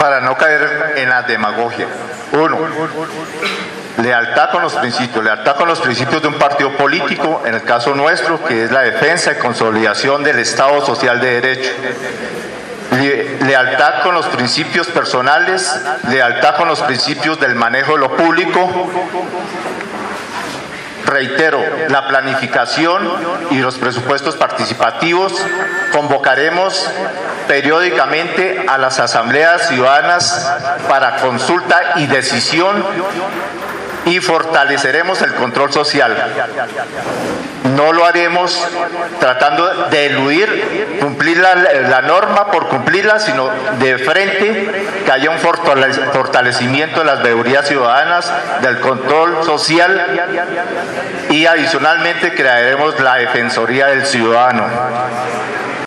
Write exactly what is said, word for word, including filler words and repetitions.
para no caer en la demagogia. Uno, lealtad con los principios, lealtad con los principios de un partido político, en el caso nuestro, que es la defensa y consolidación del Estado Social de Derecho. Le, lealtad con los principios personales, lealtad con los principios del manejo de lo público. Reitero, la planificación y los presupuestos participativos. Convocaremos periódicamente a las asambleas ciudadanas para consulta y decisión y fortaleceremos el control social. No lo haremos tratando de eludir, cumplir la, la norma por cumplirla, sino de frente que haya un fortalecimiento de las veedurías ciudadanas, del control social, y adicionalmente crearemos la Defensoría del Ciudadano.